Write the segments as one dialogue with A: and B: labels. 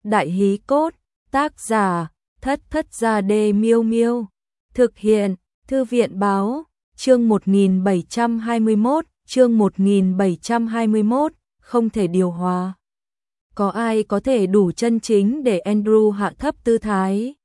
A: Đại hí cốt, tác giả, Thất Thất Gia Đê Miêu Miêu. Thực hiện, Thư viện báo, chương 1721, không thể điều hòa. Có ai có thể đủ chân chính để Andrew hạ thấp tư thái?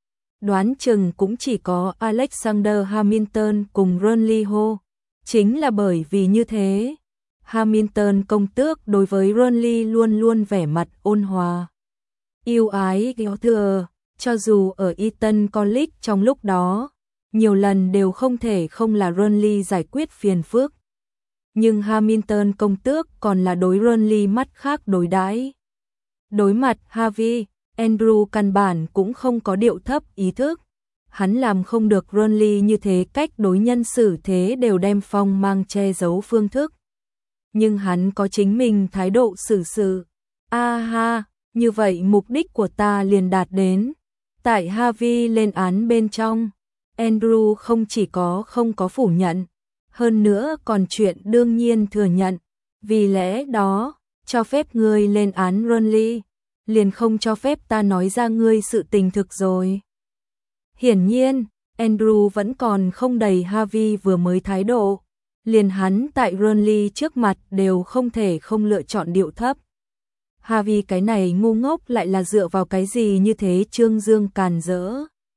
A: Đoán chừng cũng chỉ có Alexander Hamilton cùng Ron Ho. Chính là bởi vì như thế, Hamilton công tước đối với Ron luôn luôn vẻ mặt ôn hòa, yêu ái kéo thừa, cho dù ở Eton College trong lúc đó, nhiều lần đều không thể không là Ron giải quyết phiền phức. Nhưng Hamilton công tước còn là đối Ron mắt khác đối đãi. Đối mặt Harvey, Andrew căn bản cũng không có điệu thấp ý thức. Hắn làm không được Ron như thế, cách đối nhân xử thế đều đem phong mang che giấu phương thức. Nhưng hắn có chính mình thái độ xử sự. Ha, như vậy mục đích của ta liền đạt đến. Tại Harvey lên án bên trong, Andrew không chỉ không có phủ nhận, hơn nữa còn chuyện đương nhiên thừa nhận. Vì lẽ đó, cho phép ngươi lên án Ron liền không cho phép ta nói ra ngươi sự tình thực rồi. Hiển nhiên, Andrew vẫn còn không đầy Harvey vừa mới thái độ, liền hắn tại Ron trước mặt đều không thể không lựa chọn điệu thấp. Harvey cái này ngu ngốc lại là dựa vào cái gì như thế trương dương càn rỡ.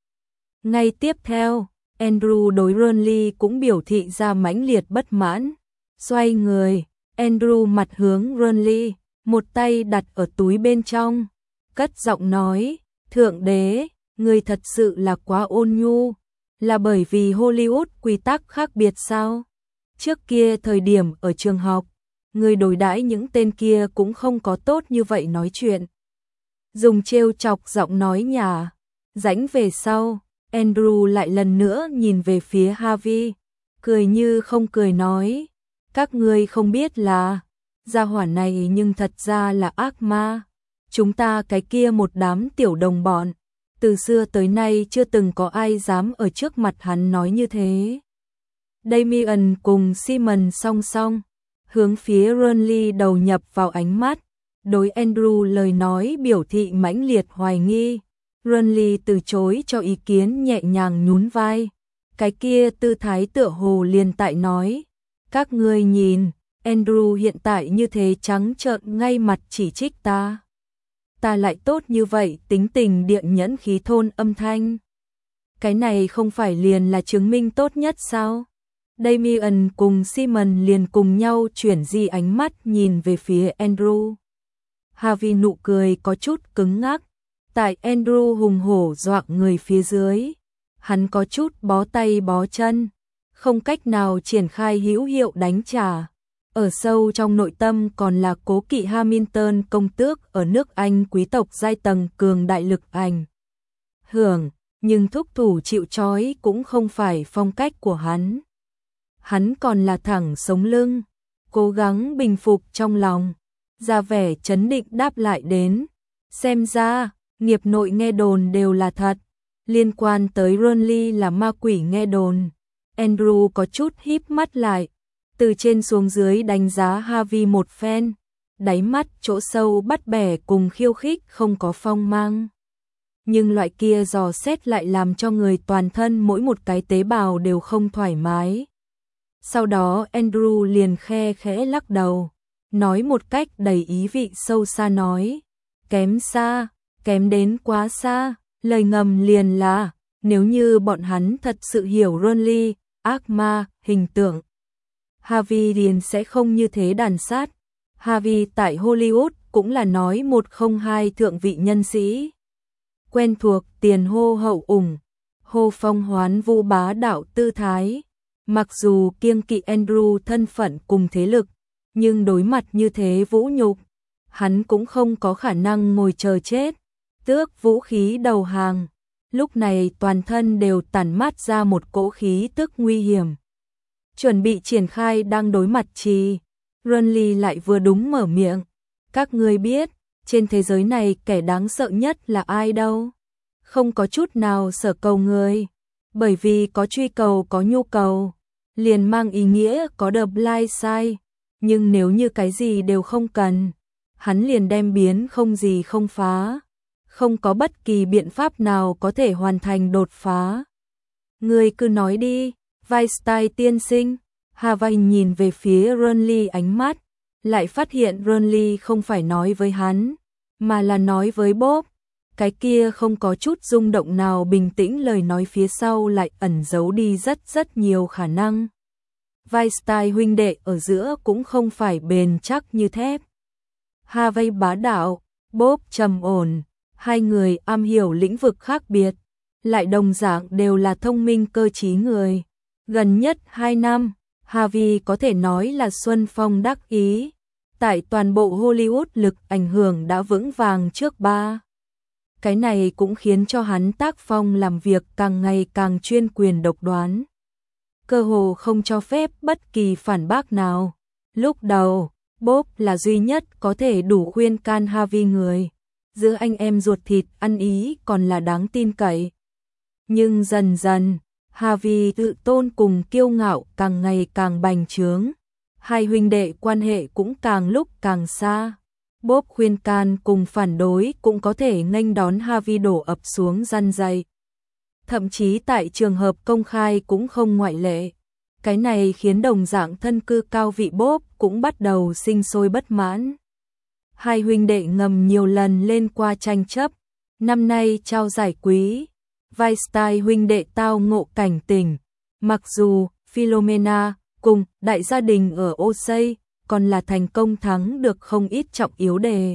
A: Ngay tiếp theo, Andrew đối Ron cũng biểu thị ra mãnh liệt bất mãn. Xoay người, Andrew mặt hướng Ron, một tay đặt ở túi bên trong, cất giọng nói, thượng đế, ngươi thật sự là quá ôn nhu, là bởi vì Hollywood quy tắc khác biệt sao? Trước kia thời điểm ở trường học, ngươi đối đãi những tên kia cũng không có tốt như vậy nói chuyện. Dùng trêu chọc giọng nói nhả, rãnh về sau, Andrew lại lần nữa nhìn về phía Harvey, cười như không cười nói, các ngươi không biết là, gia hỏa này nhưng thật ra là ác ma. Chúng ta cái kia một đám tiểu đồng bọn, từ xưa tới nay chưa từng có ai dám ở trước mặt hắn nói như thế. Damien cùng Simon song song, hướng phía Ron đầu nhập vào ánh mắt, đối Andrew lời nói biểu thị mãnh liệt hoài nghi. Ron từ chối cho ý kiến, nhẹ nhàng nhún vai, cái kia tư thái tựa hồ liền tại nói, các ngươi nhìn, Andrew hiện tại như thế trắng trợn ngay mặt chỉ trích ta. Ta lại tốt như vậy, tính tình điện nhẫn khí thôn âm thanh. Cái này không phải liền là chứng minh tốt nhất sao? Damien cùng Simon liền cùng nhau chuyển di ánh mắt nhìn về phía Andrew. Harvey nụ cười có chút cứng ngắc, tại Andrew hùng hổ dọa người phía dưới. Hắn có chút bó tay bó chân, không cách nào triển khai hữu hiệu đánh trả. Ở sâu trong nội tâm còn là cố kỵ Hamilton công tước ở nước Anh quý tộc giai tầng cường đại lực ảnh hưởng, nhưng thúc thủ chịu trói cũng không phải phong cách của hắn. Hắn còn là thẳng sống lưng, cố gắng bình phục trong lòng, ra vẻ trấn định đáp lại đến. Xem ra, nghiệp nội nghe đồn đều là thật, liên quan tới Ron là ma quỷ nghe đồn. Andrew có chút híp mắt lại, từ trên xuống dưới đánh giá Harvey một phen, đáy mắt chỗ sâu bắt bẻ cùng khiêu khích không có phong mang. Nhưng loại kia dò xét lại làm cho người toàn thân mỗi một cái tế bào đều không thoải mái. Sau đó Andrew liền khe khẽ lắc đầu, nói một cách đầy ý vị sâu xa nói, kém xa, kém đến quá xa, lời ngầm liền là, nếu như bọn hắn thật sự hiểu Ron ác ma, hình tượng, Harvey liền sẽ không như thế đàn sát. Harvey tại Hollywood cũng là nói 102 thượng vị nhân sĩ. Quen thuộc tiền hô hậu ủng, hô phong hoán vũ bá đạo tư thái. Mặc dù kiêng kỵ Andrew thân phận cùng thế lực, nhưng đối mặt như thế vũ nhục, hắn cũng không có khả năng ngồi chờ chết, tước vũ khí đầu hàng. Lúc này toàn thân đều tản mát ra một cỗ khí tức nguy hiểm. Chuẩn bị triển khai đang đối mặt trì, Ron lại vừa đúng mở miệng. Các ngươi biết, trên thế giới này kẻ đáng sợ nhất là ai đâu? Không có chút nào sở cầu người, bởi vì có truy cầu có nhu cầu, liền mang ý nghĩa có the blind side. Nhưng nếu như cái gì đều không cần, hắn liền đem biến không gì không phá, không có bất kỳ biện pháp nào có thể hoàn thành đột phá. Ngươi cứ nói đi, Weinstein tiên sinh. Harvey nhìn về phía Ronly, ánh mắt lại phát hiện Ronly không phải nói với hắn, mà là nói với Bob. Cái kia không có chút rung động nào, bình tĩnh, lời nói phía sau lại ẩn giấu đi rất nhiều khả năng. Weinstein huynh đệ ở giữa cũng không phải bền chắc như thép. Harvey bá đạo, Bob trầm ổn, hai người am hiểu lĩnh vực khác biệt, lại đồng dạng đều là thông minh cơ trí người. Gần nhất 2 năm, Harvey có thể nói là xuân phong đắc ý. Tại toàn bộ Hollywood lực ảnh hưởng đã vững vàng trước ba. Cái này cũng khiến cho hắn tác phong làm việc càng ngày càng chuyên quyền độc đoán. Cơ hồ không cho phép bất kỳ phản bác nào. Lúc đầu, Bob là duy nhất có thể đủ khuyên can Harvey người. Giữa anh em ruột thịt ăn ý còn là đáng tin cậy. Nhưng dần dần, Harvey tự tôn cùng kiêu ngạo càng ngày càng bành trướng. Hai huynh đệ quan hệ cũng càng lúc càng xa. Bob khuyên can cùng phản đối cũng có thể nghênh đón Harvey đổ ập xuống răn dạy. Thậm chí tại trường hợp công khai cũng không ngoại lệ. Cái này khiến đồng dạng thân cư cao vị Bob cũng bắt đầu sinh sôi bất mãn. Hai huynh đệ ngầm nhiều lần lên qua tranh chấp. Năm nay trao giải quý, Weinstein huynh đệ tao ngộ cảnh tỉnh. Mặc dù Philomena cùng đại gia đình ở Osei còn là thành công thắng được không ít trọng yếu đề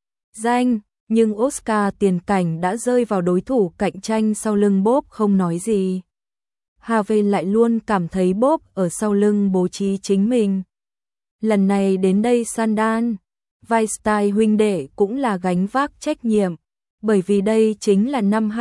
A: danh, nhưng Oscar tiền cảnh đã rơi vào đối thủ cạnh tranh sau lưng Bob không nói gì. Harvey lại luôn cảm thấy Bob ở sau lưng bố trí chính mình. Lần này đến đây Sundance, Weinstein huynh đệ cũng là gánh vác trách nhiệm, bởi vì đây chính là năm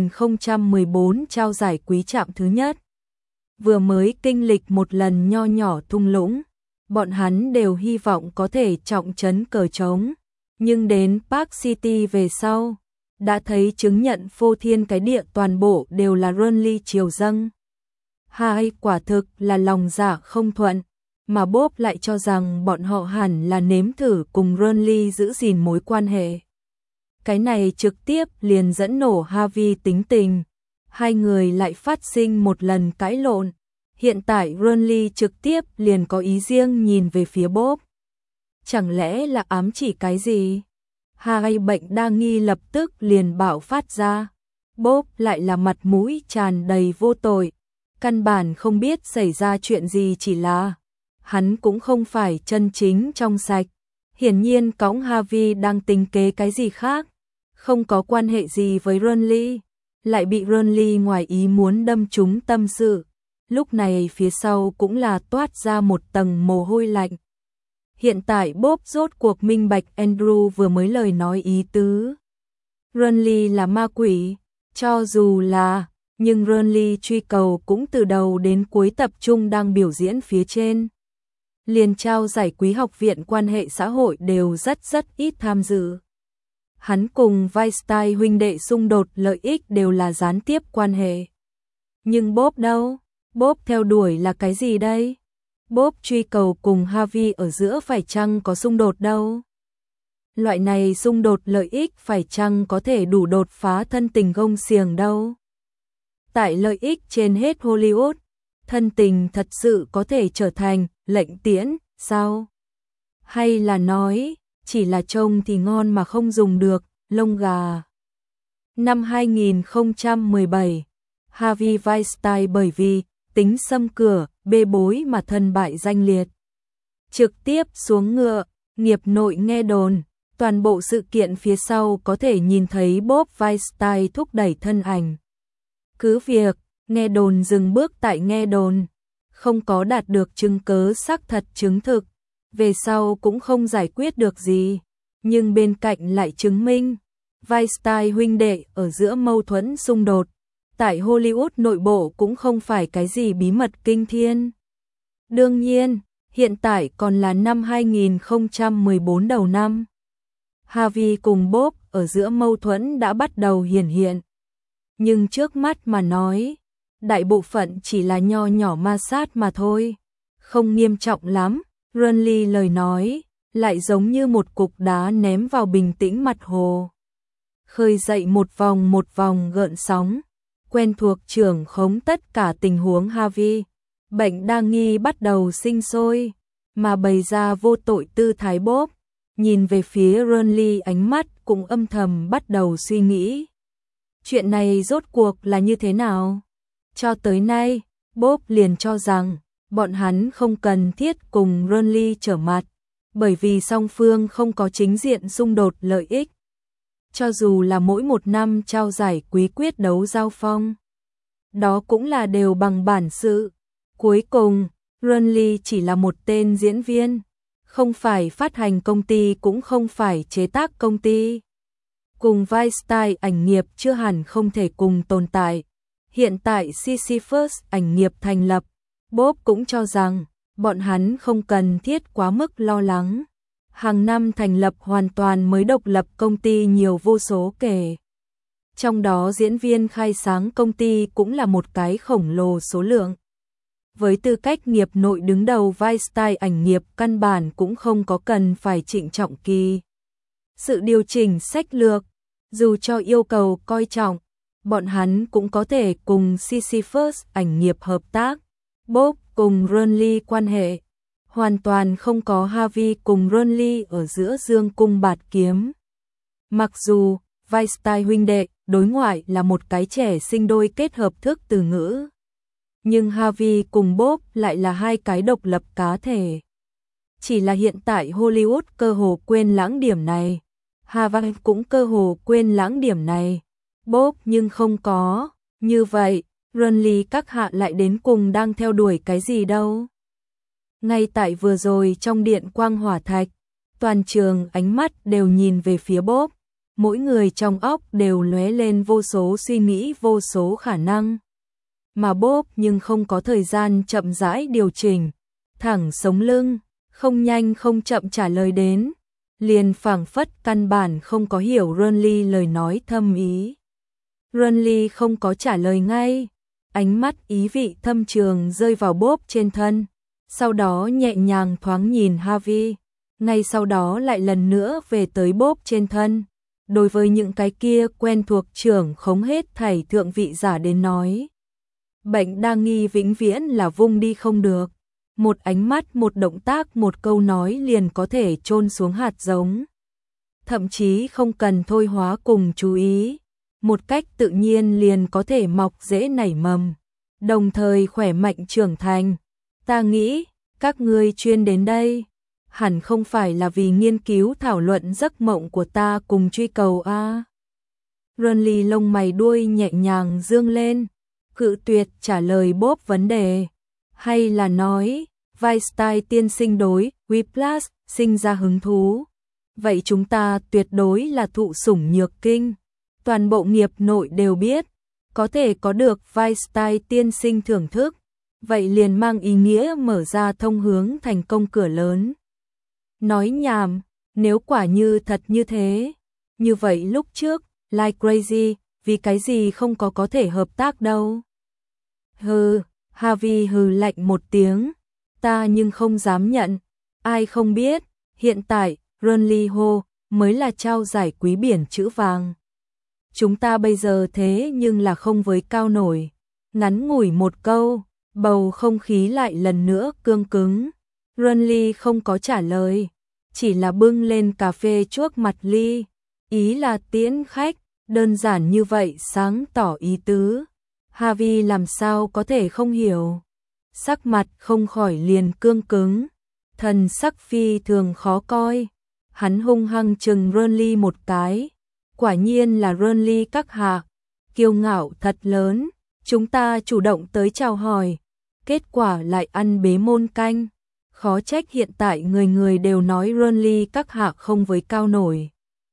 A: 2014 trao giải quý trạm thứ nhất. Vừa mới kinh lịch một lần nho nhỏ thung lũng, bọn hắn đều hy vọng có thể trọng trấn cờ trống, nhưng đến Park City về sau, đã thấy chứng nhận phô thiên cái địa toàn bộ đều là Ronly triều dâng. Hai quả thực là lòng dạ không thuận, mà Bob lại cho rằng bọn họ hẳn là nếm thử cùng Ronly giữ gìn mối quan hệ. Cái này trực tiếp liền dẫn nổ Harvey tính tình. Hai người lại phát sinh một lần cãi lộn. Hiện tại Ronly trực tiếp liền có ý riêng nhìn về phía Bob. Chẳng lẽ là ám chỉ cái gì? Hai bệnh đa nghi lập tức liền bạo phát ra. Bob lại là mặt mũi tràn đầy vô tội. Căn bản không biết xảy ra chuyện gì, chỉ là hắn cũng không phải chân chính trong sạch. Hiển nhiên cõng Harvey đang tính kế cái gì khác. Không có quan hệ gì với Ronly. Lại bị Ronly ngoài ý muốn đâm trúng tâm sự. Lúc này phía sau cũng là toát ra một tầng mồ hôi lạnh. Hiện tại Bob rốt cuộc minh bạch Andrew vừa mới lời nói ý tứ. Ronly là ma quỷ, cho dù là, nhưng Ronly truy cầu cũng từ đầu đến cuối tập trung đang biểu diễn phía trên. Liền trao giải quý học viện quan hệ xã hội đều rất ít tham dự. Hắn cùng Weinstein huynh đệ xung đột lợi ích đều là gián tiếp quan hệ. Nhưng Bob đâu? Bob theo đuổi là cái gì đây? Bob truy cầu cùng Harvey ở giữa phải chăng có xung đột đâu? Loại này xung đột lợi ích phải chăng có thể đủ đột phá thân tình gông xiềng đâu? Tại lợi ích trên hết Hollywood, thân tình thật sự có thể trở thành lệnh tiễn, sao? Hay là nói, chỉ là trông thì ngon mà không dùng được, lông gà. Năm 2017, Harvey Weinstein bởi vì tính xâm cửa, bê bối mà thân bại danh liệt. Trực tiếp xuống ngựa, nghiệp nội nghe đồn, toàn bộ sự kiện phía sau có thể nhìn thấy Bob Weinstein thúc đẩy thân ảnh. Cứ việc, nghe đồn dừng bước tại nghe đồn, không có đạt được chứng cứ xác thật chứng thực, về sau cũng không giải quyết được gì, nhưng bên cạnh lại chứng minh, Weinstein huynh đệ ở giữa mâu thuẫn xung đột, tại Hollywood nội bộ cũng không phải cái gì bí mật kinh thiên. Đương nhiên, hiện tại còn là năm 2014 đầu năm. Harvey cùng Bob ở giữa mâu thuẫn đã bắt đầu hiển hiện. Nhưng trước mắt mà nói, đại bộ phận chỉ là nho nhỏ ma sát mà thôi, không nghiêm trọng lắm. Ronly lời nói lại giống như một cục đá ném vào bình tĩnh mặt hồ. khơi dậy một vòng gợn sóng, quen thuộc trưởng khống tất cả tình huống Harvey. Bệnh đa nghi bắt đầu sinh sôi, mà bày ra vô tội tư thái Bob, nhìn về phía Renly ánh mắt cũng âm thầm bắt đầu suy nghĩ. Chuyện này rốt cuộc là như thế nào? Cho tới nay, Bob liền cho rằng, bọn hắn không cần thiết cùng Renly trở mặt, bởi vì song phương không có chính diện xung đột lợi ích. Cho dù là mỗi một năm trao giải quý quyết đấu giao phong, đó cũng là đều bằng bản sự. Cuối cùng, Renly chỉ là một tên diễn viên, không phải phát hành công ty cũng không phải chế tác công ty. Cùng Weinstein ảnh nghiệp chưa hẳn không thể cùng tồn tại. Hiện tại Sisyphus ảnh nghiệp thành lập, Bob cũng cho rằng bọn hắn không cần thiết quá mức lo lắng. Hàng năm thành lập hoàn toàn mới độc lập công ty nhiều vô số kể. Trong đó diễn viên khai sáng công ty cũng là một cái khổng lồ số lượng. Với tư cách nghiệp nội đứng đầu, Weinstein ảnh nghiệp căn bản cũng không có cần phải trịnh trọng kỳ sự điều chỉnh sách lược, dù cho yêu cầu coi trọng, bọn hắn cũng có thể cùng Sisyphus ảnh nghiệp hợp tác. Bob cùng Renly quan hệ hoàn toàn không có Harvey cùng Renly ở giữa dương cung bạt kiếm. Mặc dù Weinstein huynh đệ đối ngoại là một cái trẻ sinh đôi kết hợp thức từ ngữ, nhưng Harvey cùng Bob lại là hai cái độc lập cá thể. Chỉ là hiện tại Hollywood cơ hồ quên lãng điểm này, Harvey cũng cơ hồ quên lãng điểm này, Bob nhưng không có. Như vậy, Renly các hạ lại đến cùng đang theo đuổi cái gì đâu? Ngay tại vừa rồi trong điện quang hỏa thạch, toàn trường ánh mắt đều nhìn về phía Bob, mỗi người trong óc đều lóe lên vô số suy nghĩ, vô số khả năng. Mà Bob nhưng không có thời gian chậm rãi điều chỉnh, thẳng sống lưng, không nhanh không chậm trả lời đến, liền phảng phất căn bản không có hiểu Renly lời nói thâm ý. Renly không có trả lời ngay, ánh mắt ý vị thâm trường rơi vào Bob trên thân, sau đó nhẹ nhàng thoáng nhìn Harvey, ngay sau đó lại lần nữa về tới Bob trên thân. Đối với những cái kia quen thuộc trưởng khống hết thảy thượng vị giả đến nói, bệnh đa nghi vĩnh viễn là vung đi không được. Một ánh mắt, một động tác, một câu nói liền có thể chôn xuống hạt giống. Thậm chí không cần thôi hóa cùng chú ý, một cách tự nhiên liền có thể mọc rễ nảy mầm, đồng thời khỏe mạnh trưởng thành. Ta nghĩ, các ngươi chuyên đến đây, hẳn không phải là vì nghiên cứu thảo luận giấc mộng của ta cùng truy cầu a. Renly lông mày đuôi nhẹ nhàng dương lên, cự tuyệt trả lời Bob vấn đề, hay là nói, Weinstein tiên sinh đối Whiplash sinh ra hứng thú. Vậy chúng ta tuyệt đối là thụ sủng nhược kinh, toàn bộ nghiệp nội đều biết, có thể có được Weinstein tiên sinh thưởng thức, vậy liền mang ý nghĩa mở ra thông hướng thành công cửa lớn. Nói nhảm, nếu quả như thật như thế, như vậy lúc trước, Like Crazy, vì cái gì không có thể hợp tác đâu. Hừ, Harvey hừ lạnh một tiếng, ta nhưng không dám nhận, ai không biết, hiện tại, Renly Ho mới là trao giải quý biển chữ vàng. Chúng ta bây giờ thế nhưng là không với cao nổi. Ngắn ngủi một câu, bầu không khí lại lần nữa cương cứng. Renly không có trả lời, chỉ là bưng lên cà phê chuốc mặt ly, ý là tiễn khách, đơn giản như vậy, sáng tỏ ý tứ. Harvey làm sao có thể không hiểu, sắc mặt không khỏi liền cương cứng, thần sắc phi thường khó coi. Hắn hung hăng chừng Renly một cái, quả nhiên là Renly các hạ, kiêu ngạo thật lớn, chúng ta chủ động tới chào hỏi, kết quả lại ăn bế môn canh, khó trách hiện tại người người đều nói Renly các hạ không với cao nổi.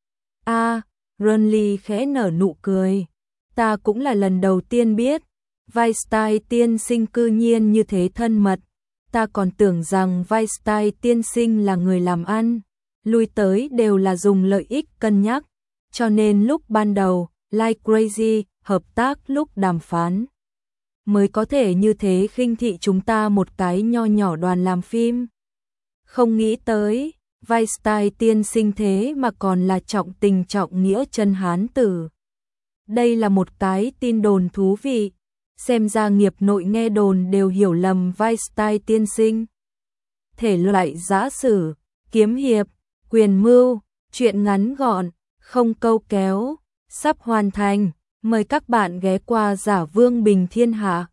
A: Renly khẽ nở nụ cười, ta cũng là lần đầu tiên biết, Weinstein tiên sinh cư nhiên như thế thân mật, ta còn tưởng rằng Weinstein tiên sinh là người làm ăn, lui tới đều là dùng lợi ích cân nhắc, cho nên lúc ban đầu, Like Crazy, hợp tác lúc đàm phán, mới có thể như thế khinh thị chúng ta một cái nho nhỏ đoàn làm phim. Không nghĩ tới, Weisstein tiên sinh thế mà còn là trọng tình trọng nghĩa chân hán tử. Đây là một cái tin đồn thú vị. Xem ra nghiệp nội nghe đồn đều hiểu lầm Weisstein tiên sinh. Thể loại giã sử, kiếm hiệp, quyền mưu, truyện ngắn gọn, không câu kéo, sắp hoàn thành. Mời các bạn ghé qua Giả Vương Bình Thiên Hạ.